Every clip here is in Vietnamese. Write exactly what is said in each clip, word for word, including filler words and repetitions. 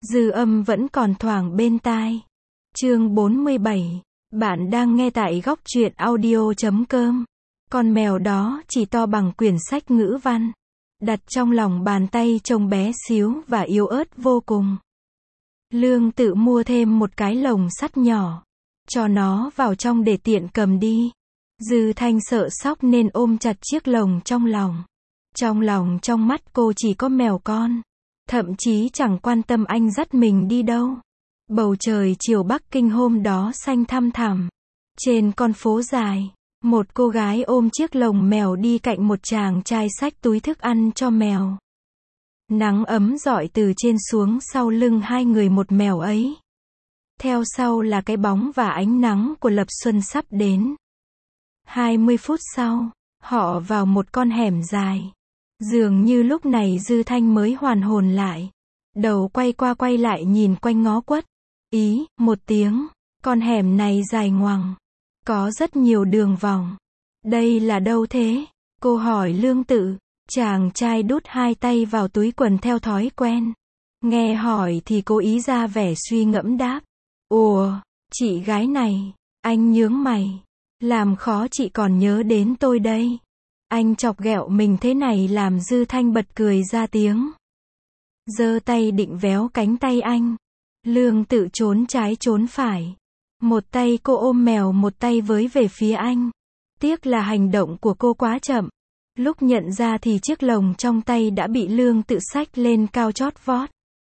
dư âm vẫn còn thoảng bên tai. Chương bốn mươi bảy. Bạn đang nghe tại góc truyện audio chấm com. Con mèo đó chỉ to bằng quyển sách ngữ văn, đặt trong lòng bàn tay trông bé xíu và yếu ớt vô cùng. Lương tự mua thêm một cái lồng sắt nhỏ, cho nó vào trong để tiện cầm đi. Dư Thanh sợ sóc nên ôm chặt chiếc lồng trong lòng. Trong lòng trong mắt cô chỉ có mèo con, thậm chí chẳng quan tâm anh dắt mình đi đâu. Bầu trời chiều Bắc Kinh hôm đó xanh thăm thẳm. Trên con phố dài, một cô gái ôm chiếc lồng mèo đi cạnh một chàng trai xách túi thức ăn cho mèo. Nắng ấm rọi từ trên xuống sau lưng hai người một mèo ấy. Theo sau là cái bóng và ánh nắng của lập xuân sắp đến. hai mươi phút sau, họ vào một con hẻm dài. Dường như lúc này Dư Thanh mới hoàn hồn lại. Đầu quay qua quay lại nhìn quanh ngó quất. Ý, một tiếng, con hẻm này dài ngoằng. Có rất nhiều đường vòng. Đây là đâu thế? Cô hỏi Lương Tự. Chàng trai đút hai tay vào túi quần theo thói quen. Nghe hỏi thì cố ý ra vẻ suy ngẫm đáp. Ủa, chị gái này, anh nhướng mày. Làm khó chị còn nhớ đến tôi đây. Anh chọc ghẹo mình thế này làm Dư Thanh bật cười ra tiếng. Giơ tay định véo cánh tay anh. Lương Tự trốn trái trốn phải. Một tay cô ôm mèo, một tay với về phía anh. Tiếc là hành động của cô quá chậm. Lúc nhận ra thì chiếc lồng trong tay đã bị Lương Tự xách lên cao chót vót.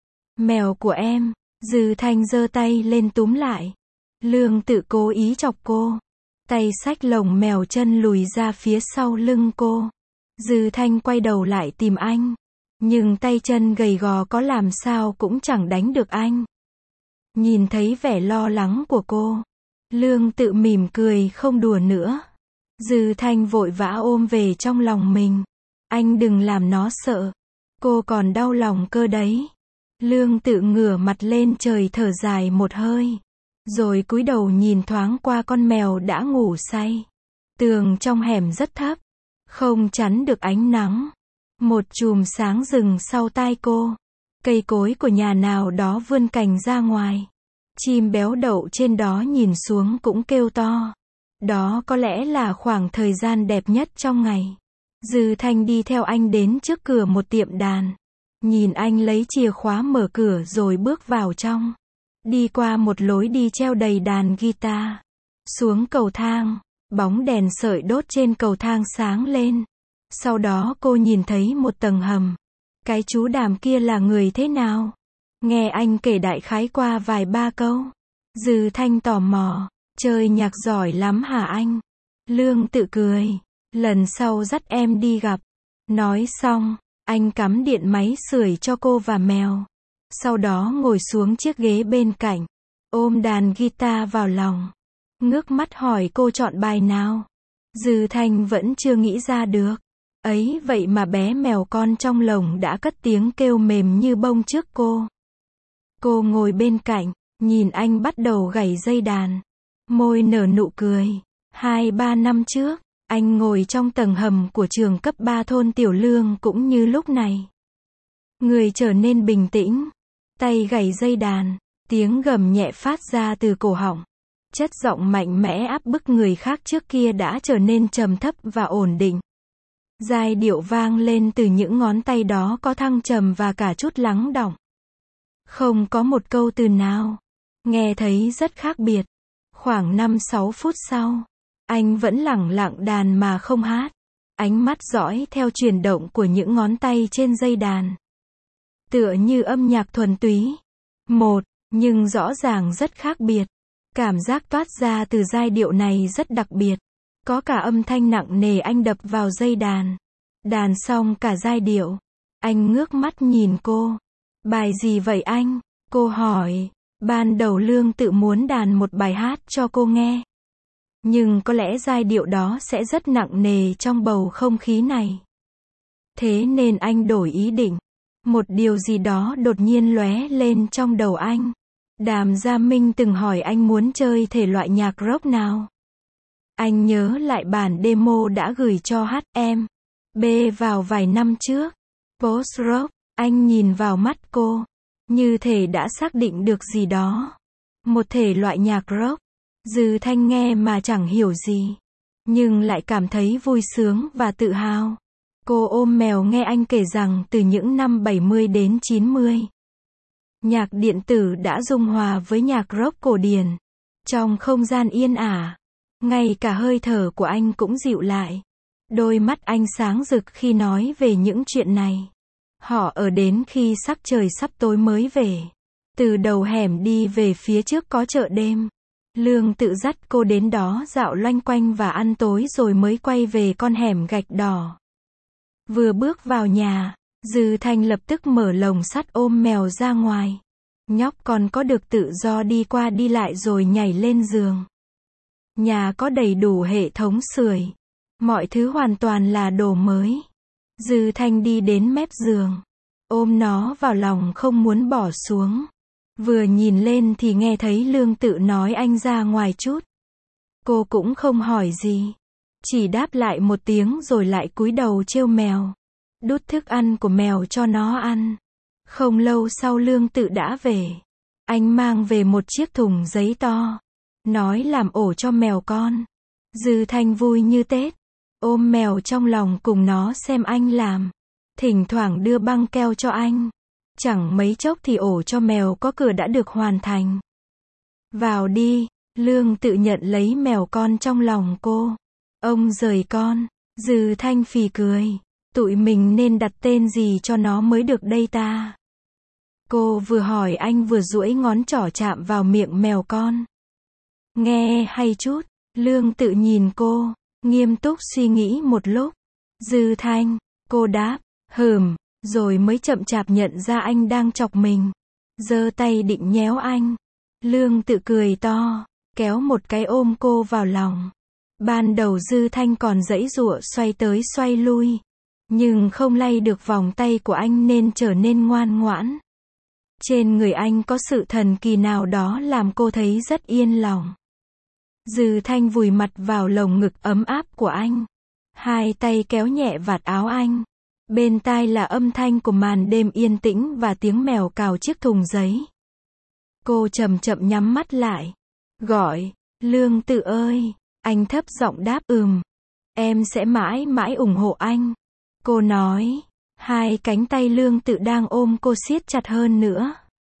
Mèo của em. Dư Thanh giơ tay lên túm lại. Lương Tự cố ý chọc cô. Tay xách lồng mèo chân lùi ra phía sau lưng cô. Dư Thanh quay đầu lại tìm anh. Nhưng tay chân gầy gò có làm sao cũng chẳng đánh được anh. Nhìn thấy vẻ lo lắng của cô, Lương Tự mỉm cười không đùa nữa. Dư Thanh vội vã ôm về trong lòng mình. Anh đừng làm nó sợ. Cô còn đau lòng cơ đấy. Lương Tự ngửa mặt lên trời thở dài một hơi. Rồi cúi đầu nhìn thoáng qua con mèo đã ngủ say. Tường trong hẻm rất thấp, không chắn được ánh nắng. Một chùm sáng rừng sau tai cô. Cây cối của nhà nào đó vươn cành ra ngoài. Chim béo đậu trên đó nhìn xuống cũng kêu to. Đó có lẽ là khoảng thời gian đẹp nhất trong ngày. Dư Thanh đi theo anh đến trước cửa một tiệm đàn. Nhìn anh lấy chìa khóa mở cửa rồi bước vào trong. Đi qua một lối đi treo đầy đàn guitar. Xuống cầu thang, bóng đèn sợi đốt trên cầu thang sáng lên. Sau đó cô nhìn thấy một tầng hầm. Cái chú Đàm kia là người thế nào? Nghe anh kể đại khái qua vài ba câu. Dư Thanh tò mò. Chơi nhạc giỏi lắm hả anh? Lương Tự cười. Lần sau dắt em đi gặp. Nói xong, anh cắm điện máy sưởi cho cô và mèo. Sau đó ngồi xuống chiếc ghế bên cạnh. Ôm đàn guitar vào lòng. Ngước mắt hỏi cô chọn bài nào. Dư Thanh vẫn chưa nghĩ ra được. Ấy vậy mà bé mèo con trong lồng đã cất tiếng kêu mềm như bông trước cô. Cô ngồi bên cạnh, nhìn anh bắt đầu gảy dây đàn. Môi nở nụ cười. Hai ba năm trước, anh ngồi trong tầng hầm của trường cấp ba thôn Tiểu Lương cũng như lúc này. Người trở nên bình tĩnh. Tay gảy dây đàn. Tiếng gầm nhẹ phát ra từ cổ họng. Chất giọng mạnh mẽ áp bức người khác trước kia đã trở nên trầm thấp và ổn định. Giai điệu vang lên từ những ngón tay đó có thăng trầm và cả chút lắng đọng. Không có một câu từ nào. Nghe thấy rất khác biệt. Khoảng năm sáu phút sau, anh vẫn lẳng lặng đàn mà không hát. Ánh mắt dõi theo chuyển động của những ngón tay trên dây đàn. Tựa như âm nhạc thuần túy. Một, nhưng rõ ràng rất khác biệt. Cảm giác toát ra từ giai điệu này rất đặc biệt. Có cả âm thanh nặng nề anh đập vào dây đàn. Đàn xong cả giai điệu. Anh ngước mắt nhìn cô. Bài gì vậy anh? Cô hỏi. Ban đầu Lương Tự muốn đàn một bài hát cho cô nghe. Nhưng có lẽ giai điệu đó sẽ rất nặng nề trong bầu không khí này. Thế nên anh đổi ý định. Một điều gì đó đột nhiên lóe lên trong đầu anh. Đàm Gia Minh từng hỏi anh muốn chơi thể loại nhạc rock nào. Anh nhớ lại bản demo đã gửi cho hát em bê vào vài năm trước. Post rock. Anh nhìn vào mắt cô. như thể đã xác định được gì đó. Một thể loại nhạc rock. Dư Thanh nghe mà chẳng hiểu gì, nhưng lại cảm thấy vui sướng và tự hào. Cô ôm mèo nghe anh kể rằng từ những năm bảy mươi đến chín mươi, nhạc điện tử đã dung hòa với nhạc rock cổ điển. Trong không gian yên ả, ngay cả hơi thở của anh cũng dịu lại. Đôi mắt anh sáng rực khi nói về những chuyện này. Họ ở đến khi sắc trời sắp tối mới về. Từ đầu hẻm đi về phía trước có chợ đêm. Lương tự dắt cô đến đó dạo loanh quanh và ăn tối rồi mới quay về con hẻm gạch đỏ. Vừa bước vào nhà, Dư Thanh lập tức mở lồng sắt ôm mèo ra ngoài. Nhóc còn có được tự do đi qua đi lại rồi nhảy lên giường. Nhà có đầy đủ hệ thống sưởi. Mọi thứ hoàn toàn là đồ mới. Dư Thanh đi đến mép giường, ôm nó vào lòng không muốn bỏ xuống. Vừa nhìn lên thì nghe thấy Lương tự nói anh ra ngoài chút. Cô cũng không hỏi gì, chỉ đáp lại một tiếng rồi lại cúi đầu trêu mèo, đút thức ăn của mèo cho nó ăn. Không lâu sau Lương tự đã về. Anh mang về một chiếc thùng giấy to, nói làm ổ cho mèo con. Dư Thanh vui như Tết, ôm mèo trong lòng cùng nó xem anh làm. Thỉnh thoảng đưa băng keo cho anh. Chẳng mấy chốc thì ổ cho mèo có cửa đã được hoàn thành. Vào đi, Lương tự nhận lấy mèo con trong lòng cô. Ông rời con. Dư Thanh phì cười. Tụi mình nên đặt tên gì cho nó mới được đây ta? Cô vừa hỏi anh vừa duỗi ngón trỏ chạm vào miệng mèo con. Nghe hay chút. Lương tự nhìn cô, nghiêm túc suy nghĩ một lúc. Dư Thanh, cô đáp, hừm, rồi mới chậm chạp nhận ra anh đang chọc mình. Giơ tay định nhéo anh. Lương tự cười to, kéo một cái ôm cô vào lòng. Ban đầu Dư Thanh còn giãy giụa xoay tới xoay lui, nhưng không lay được vòng tay của anh nên trở nên ngoan ngoãn. Trên người anh có sự thần kỳ nào đó làm cô thấy rất yên lòng. Dư Thanh vùi mặt vào lồng ngực ấm áp của anh. Hai tay kéo nhẹ vạt áo anh. Bên tai là âm thanh của màn đêm yên tĩnh và tiếng mèo cào chiếc thùng giấy. Cô chậm chậm nhắm mắt lại. Gọi, Lương tự ơi. Anh thấp giọng đáp ừm. Em sẽ mãi mãi ủng hộ anh. Cô nói. Hai cánh tay Lương tự đang ôm cô siết chặt hơn nữa.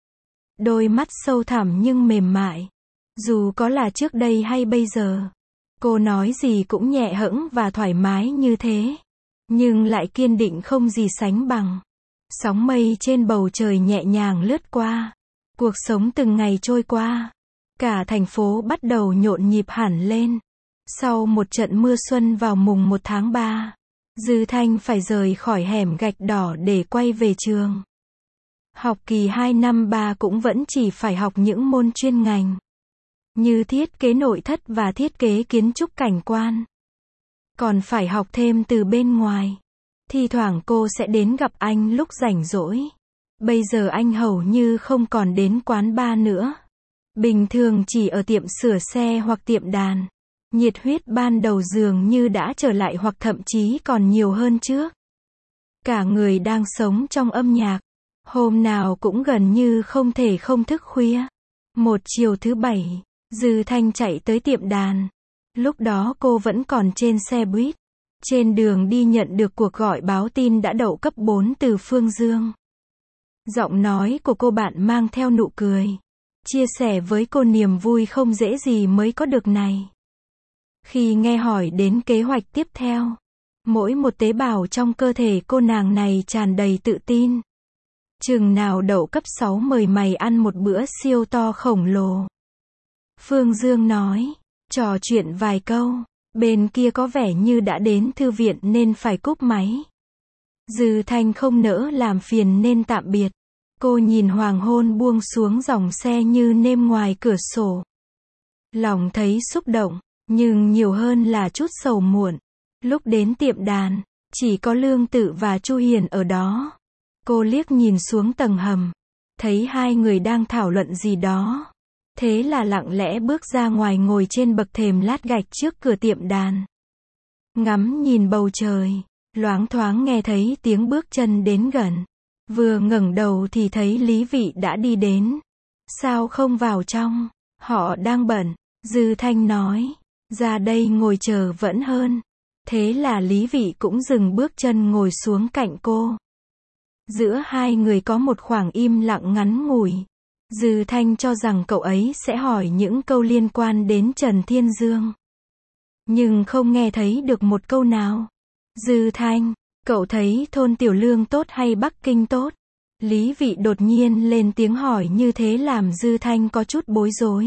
Đôi mắt sâu thẳm nhưng mềm mại. Dù có là trước đây hay bây giờ, cô nói gì cũng nhẹ hẫng và thoải mái như thế. Nhưng lại kiên định không gì sánh bằng. Sóng mây trên bầu trời nhẹ nhàng lướt qua. Cuộc sống từng ngày trôi qua. Cả thành phố bắt đầu nhộn nhịp hẳn lên. Sau một trận mưa xuân vào mùng một tháng ba, Dư Thanh phải rời khỏi hẻm gạch đỏ để quay về trường. Học kỳ hai năm ba cũng vẫn chỉ phải học những môn chuyên ngành, như thiết kế nội thất và thiết kế kiến trúc cảnh quan. Còn phải học thêm từ bên ngoài. Thi thoảng cô sẽ đến gặp anh lúc rảnh rỗi. Bây giờ anh hầu như không còn đến quán bar nữa. Bình thường chỉ ở tiệm sửa xe hoặc tiệm đàn. Nhiệt huyết ban đầu dường như đã trở lại hoặc thậm chí còn nhiều hơn trước. Cả người đang sống trong âm nhạc. Hôm nào cũng gần như không thể không thức khuya. Một chiều thứ bảy, Dư Thanh chạy tới tiệm đàn. Lúc đó cô vẫn còn trên xe buýt. Trên đường đi nhận được cuộc gọi báo tin đã đậu cấp bốn từ Phương Dương. Giọng nói của cô bạn mang theo nụ cười. Chia sẻ với cô niềm vui không dễ gì mới có được này. Khi nghe hỏi đến kế hoạch tiếp theo, mỗi một tế bào trong cơ thể cô nàng này tràn đầy tự tin. Chừng nào đậu cấp sáu mời mày ăn một bữa siêu to khổng lồ. Phương Dương nói, trò chuyện vài câu, bên kia có vẻ như đã đến thư viện nên phải cúp máy. Dư Thanh không nỡ làm phiền nên tạm biệt. Cô nhìn hoàng hôn buông xuống dòng xe như nêm ngoài cửa sổ. Lòng thấy xúc động, nhưng nhiều hơn là chút sầu muộn. Lúc đến tiệm đàn, chỉ có Lương Tự và Chu Hiền ở đó. Cô liếc nhìn xuống tầng hầm, thấy hai người đang thảo luận gì đó. Thế là lặng lẽ bước ra ngoài ngồi trên bậc thềm lát gạch trước cửa tiệm đàn. Ngắm nhìn bầu trời, loáng thoáng nghe thấy tiếng bước chân đến gần. Vừa ngẩng đầu thì thấy Lý Vị đã đi đến. Sao không vào trong? Họ đang bận. Dư Thanh nói. Ra đây ngồi chờ vẫn hơn. Thế là Lý Vị cũng dừng bước chân ngồi xuống cạnh cô. Giữa hai người có một khoảng im lặng ngắn ngủi. Dư Thanh cho rằng cậu ấy sẽ hỏi những câu liên quan đến Trần Thiên Dương. Nhưng không nghe thấy được một câu nào. Dư Thanh, cậu thấy thôn Tiểu Lương tốt hay Bắc Kinh tốt? Lý Vị đột nhiên lên tiếng hỏi như thế làm Dư Thanh có chút bối rối.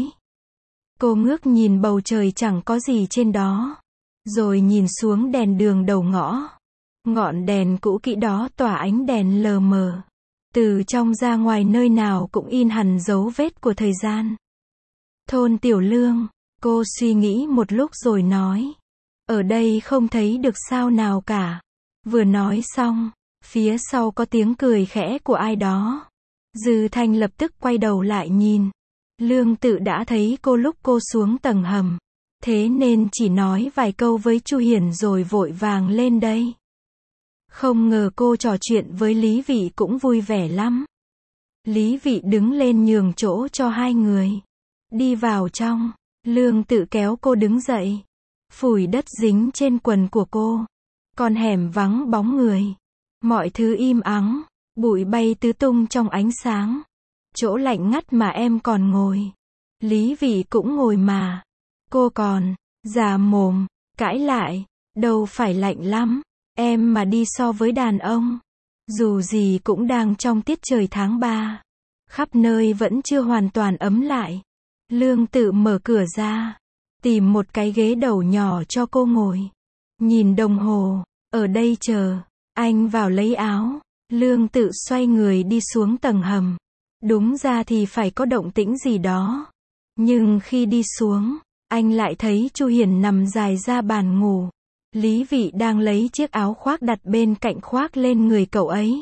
Cô ngước nhìn bầu trời chẳng có gì trên đó. Rồi nhìn xuống đèn đường đầu ngõ. Ngọn đèn cũ kỹ đó tỏa ánh đèn lờ mờ. Từ trong ra ngoài nơi nào cũng in hằn dấu vết của thời gian. Thôn Tiểu Lương, cô suy nghĩ một lúc rồi nói. Ở đây không thấy được sao nào cả. Vừa nói xong, phía sau có tiếng cười khẽ của ai đó. Dư Thanh lập tức quay đầu lại nhìn. Lương Tự đã thấy cô lúc cô xuống tầng hầm. Thế nên chỉ nói vài câu với Chu Hiển rồi vội vàng lên đây. Không ngờ cô trò chuyện với Lý Vị cũng vui vẻ lắm. Lý Vị đứng lên nhường chỗ cho hai người. Đi vào trong, Lương Tự kéo cô đứng dậy. Phủi đất dính trên quần của cô. Con hẻm vắng bóng người. Mọi thứ im ắng, bụi bay tứ tung trong ánh sáng. Chỗ lạnh ngắt mà em còn ngồi. Lý Vị cũng ngồi mà. Cô còn, già mồm, cãi lại. Đâu phải lạnh lắm. Em mà đi so với đàn ông. Dù gì cũng đang trong tiết trời tháng ba. Khắp nơi vẫn chưa hoàn toàn ấm lại. Lương Tự mở cửa ra. Tìm một cái ghế đầu nhỏ cho cô ngồi. Nhìn đồng hồ. Ở đây chờ. Anh vào lấy áo. Lương Tự xoay người đi xuống tầng hầm. Đúng ra thì phải có động tĩnh gì đó. Nhưng khi đi xuống, anh lại thấy Chu Hiển nằm dài ra bàn ngủ. Lý Vị đang lấy chiếc áo khoác đặt bên cạnh khoác lên người cậu ấy.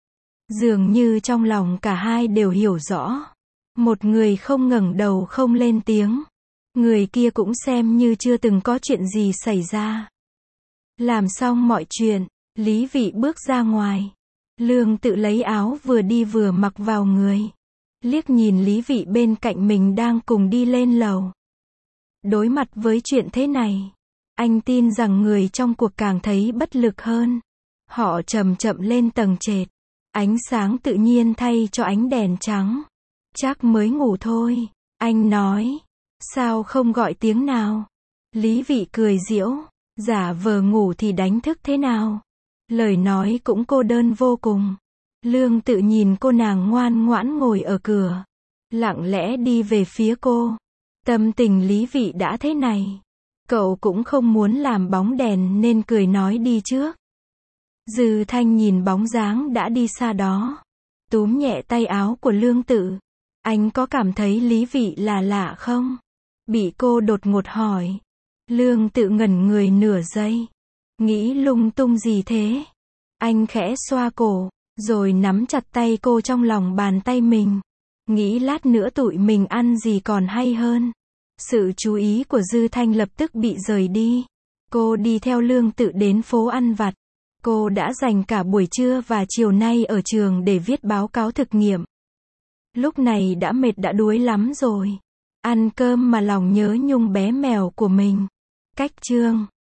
Dường như trong lòng cả hai đều hiểu rõ. Một người không ngẩng đầu không lên tiếng. Người kia cũng xem như chưa từng có chuyện gì xảy ra. Làm xong mọi chuyện, Lý Vị bước ra ngoài. Lương Tự lấy áo vừa đi vừa mặc vào người. Liếc nhìn Lý Vị bên cạnh mình đang cùng đi lên lầu. Đối mặt với chuyện thế này, anh tin rằng người trong cuộc càng thấy bất lực hơn. Họ chậm chậm lên tầng trệt. Ánh sáng tự nhiên thay cho ánh đèn trắng. Chắc mới ngủ thôi. Anh nói. Sao không gọi tiếng nào? Lý Vị cười giễu. Giả vờ ngủ thì đánh thức thế nào? Lời nói cũng cô đơn vô cùng. Lương Tự nhìn cô nàng ngoan ngoãn ngồi ở cửa. Lặng lẽ đi về phía cô. Tâm tình Lý Vị đã thế này. Cậu cũng không muốn làm bóng đèn nên cười nói đi trước. Dư Thanh nhìn bóng dáng đã đi xa đó. Túm nhẹ tay áo của Lương Tự. Anh có cảm thấy Lý Vị là lạ không? Bị cô đột ngột hỏi. Lương Tự ngẩn người nửa giây. Nghĩ lung tung gì thế? Anh khẽ xoa cổ, rồi nắm chặt tay cô trong lòng bàn tay mình. Nghĩ lát nữa tụi mình ăn gì còn hay hơn. Sự chú ý của Dư Thanh lập tức bị rời đi. Cô đi theo Lương Tự đến phố ăn vặt. Cô đã dành cả buổi trưa và chiều nay ở trường để viết báo cáo thực nghiệm. Lúc này đã mệt đã đuối lắm rồi. Ăn cơm mà lòng nhớ nhung bé mèo của mình. Cách chương